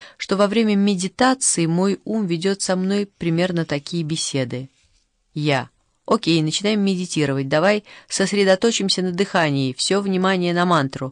что во время медитации мой ум ведет со мной примерно такие беседы. Я. Окей, начинаем медитировать. Давай сосредоточимся на дыхании. Все внимание на мантру.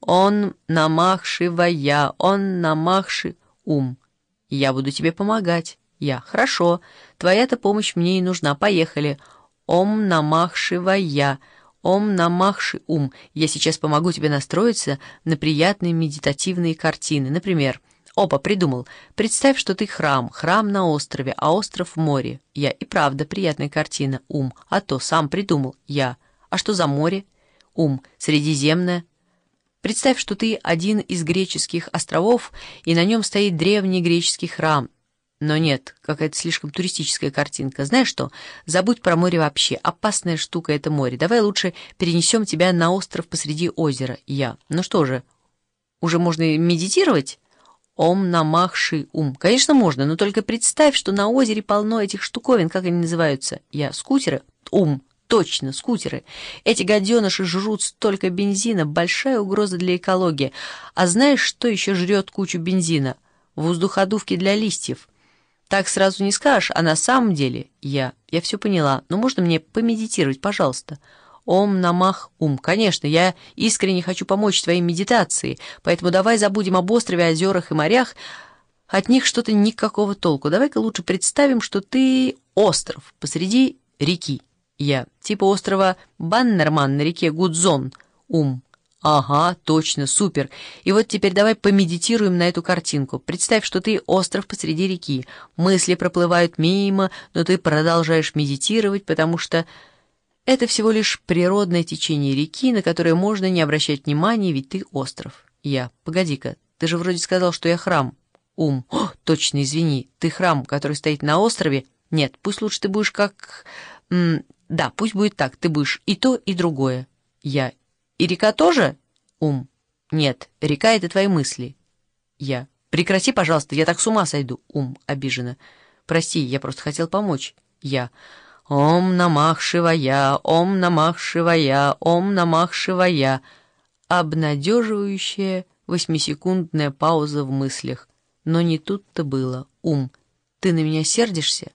Он намах шивая, он намах ши... Ум. Я буду тебе помогать. Я. Хорошо. Твоя-то помощь мне и нужна. Поехали. Ом намах шивая. Ом намах ши... Ум. Я сейчас помогу тебе настроиться на приятные медитативные картины. Например... Опа, придумал. Представь, что ты храм на острове, а остров в море. Я. И правда, приятная картина. Ум. А то, сам придумал. Я. А что за море? Ум. Средиземное. Представь, что ты один из греческих островов, и на нем стоит древний греческий храм. Но нет, какая-то слишком туристическая картинка. Знаешь что? Забудь про море вообще. Опасная штука это море. Давай лучше перенесем тебя на остров посреди озера. Я. Ну что же, уже можно медитировать? Ом намах ши ум. Конечно, можно, но только представь, что на озере полно этих штуковин, как они называются. Я. Скутеры? Ум. Точно, скутеры. Эти гаденыши жрут столько бензина, большая угроза для экологии. А знаешь, что еще жрет кучу бензина? Воздуходувки для листьев. Так сразу не скажешь, а на самом деле я все поняла, но можно мне помедитировать, пожалуйста? Ом намах ум. Конечно, я искренне хочу помочь твоей медитации, поэтому давай забудем об острове, озерах и морях. От них что-то никакого толку. Давай-ка лучше представим, что ты остров посреди реки. Я. Типа острова Баннерман на реке Гудзон. Ум. Ага, точно, супер. И вот теперь давай помедитируем на эту картинку. Представь, что ты остров посреди реки. Мысли проплывают мимо, но ты продолжаешь медитировать, потому что... Это всего лишь природное течение реки, на которое можно не обращать внимания, ведь ты остров. Я. Погоди-ка, ты же вроде сказал, что я храм. Ум. О, точно, извини. Ты храм, который стоит на острове? Нет, пусть лучше ты будешь как... Да, пусть будет так. Ты будешь и то, и другое. Я. И река тоже? Ум. Нет, река — это твои мысли. Я. Прекрати, пожалуйста, я так с ума сойду. Ум. Обиженно. Прости, я просто хотел помочь. Я. Ом намах шивая, ом намах шивая, ом намах шивая. Обнадеживающая 8-секундная пауза в мыслях. Но не тут-то было. Ум. Ты на меня сердишься?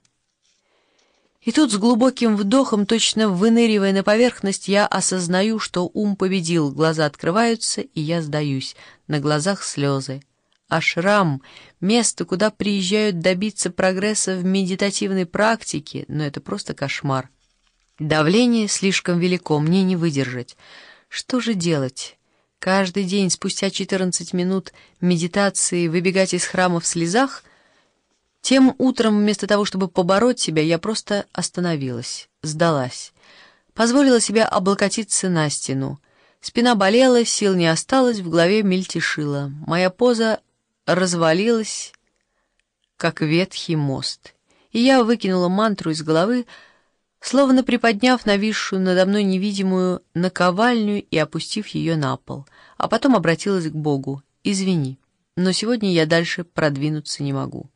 И тут с глубоким вдохом, точно выныривая на поверхность, я осознаю, что ум победил, глаза открываются, и я сдаюсь. На глазах слезы. Ашрам — место, куда приезжают добиться прогресса в медитативной практике, но это просто кошмар. Давление слишком велико, мне не выдержать. Что же делать? Каждый день спустя 14 минут медитации выбегать из храма в слезах? Тем утром, вместо того, чтобы побороть себя, я просто остановилась, сдалась. Позволила себе облокотиться на стену. Спина болела, сил не осталось, в голове мельтешило. Моя поза развалилась, как ветхий мост. И я выкинула мантру из головы, словно приподняв нависшую надо мной невидимую наковальню и опустив ее на пол. А потом обратилась к Богу. «Извини, но сегодня я дальше продвинуться не могу».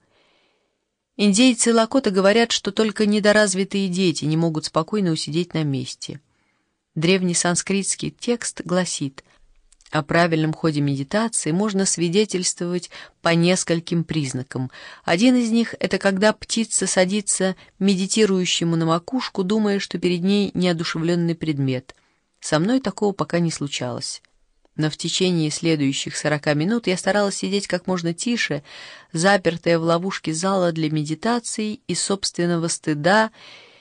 Индейцы Лакота говорят, что только недоразвитые дети не могут спокойно усидеть на месте. Древний санскритский текст гласит: о правильном ходе медитации можно свидетельствовать по нескольким признакам. Один из них — это когда птица садится медитирующему на макушку, думая, что перед ней неодушевленный предмет. Со мной такого пока не случалось. Но в течение следующих 40 минут я старалась сидеть как можно тише, запертая в ловушке зала для медитации и собственного стыда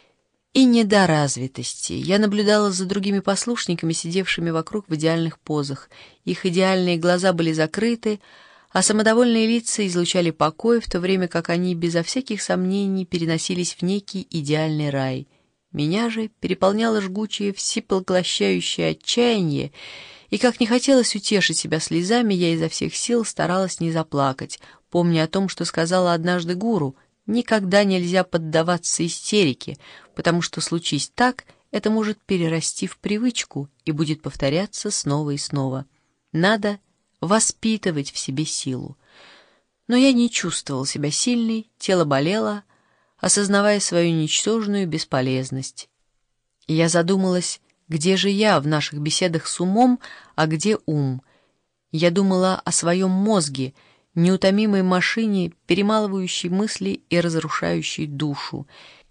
и недоразвитости. Я наблюдала за другими послушниками, сидевшими вокруг в идеальных позах. Их идеальные глаза были закрыты, а самодовольные лица излучали покой, в то время как они безо всяких сомнений переносились в некий идеальный рай. Меня же переполняло жгучее, всепоглощающее отчаяние, и как не хотелось утешить себя слезами, я изо всех сил старалась не заплакать, помня о том, что сказала однажды гуру: никогда нельзя поддаваться истерике, потому что, случись так, это может перерасти в привычку и будет повторяться снова и снова. Надо воспитывать в себе силу. Но я не чувствовала себя сильной, тело болело, осознавая свою ничтожную бесполезность. И я задумалась, где же я в наших беседах с умом, а где ум? Я думала о своем мозге, неутомимой машине, перемалывающей мысли и разрушающей душу.